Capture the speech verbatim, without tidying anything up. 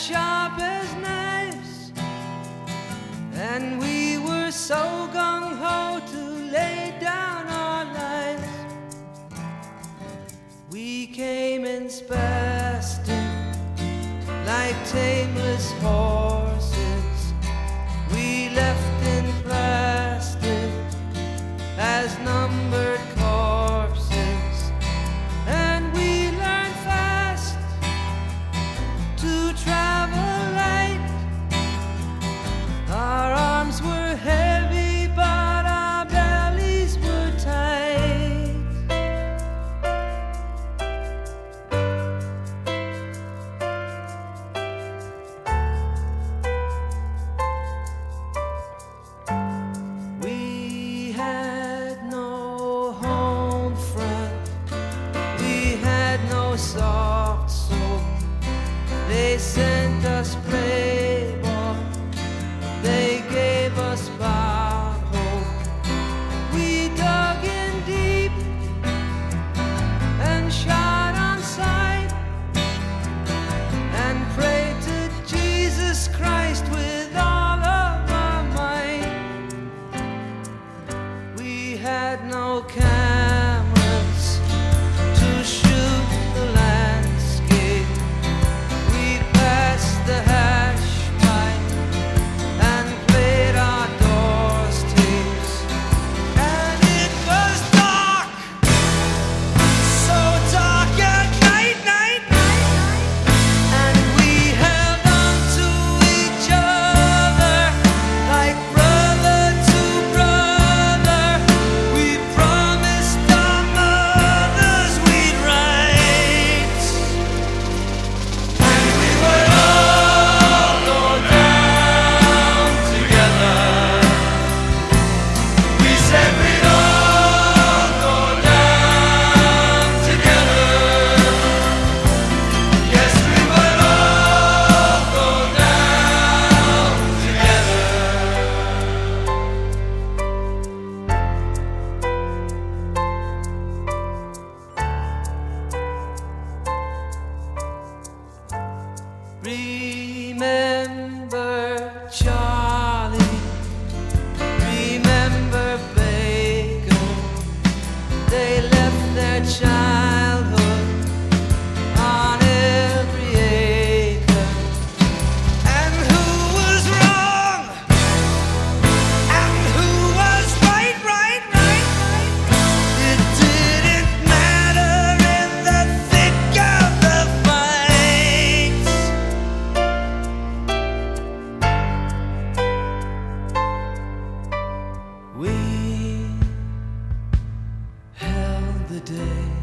sharp as knives, and we were so gung-ho to lay down our lives. We came in spastic like tameless horses. We left in plastic as numbered corpses, and we learned fast to travel light. Our arms were heavy, but our bellies were tight. We had no home front, we had no soft soap. They sent us Playboy, they gave us Bob Hope. We dug in deep and shot on sight, and prayed to Jesus Christ with all of our might. We had no cameras to shoot the landscape. We passed the hash pipe and played our doors tapes. And it was dark, so dark at night, night, night. And we held on to each other like brother to brother. We promised our mothers we'd write, and we would all go down together. We said we'd all go down together. Yes, we would all go down together. Remember Charlie, remember Baker. They left their childhood on every acre. And who was wrong? And who was right, right, right, right? It didn't matter in the thick of the fight. We held the day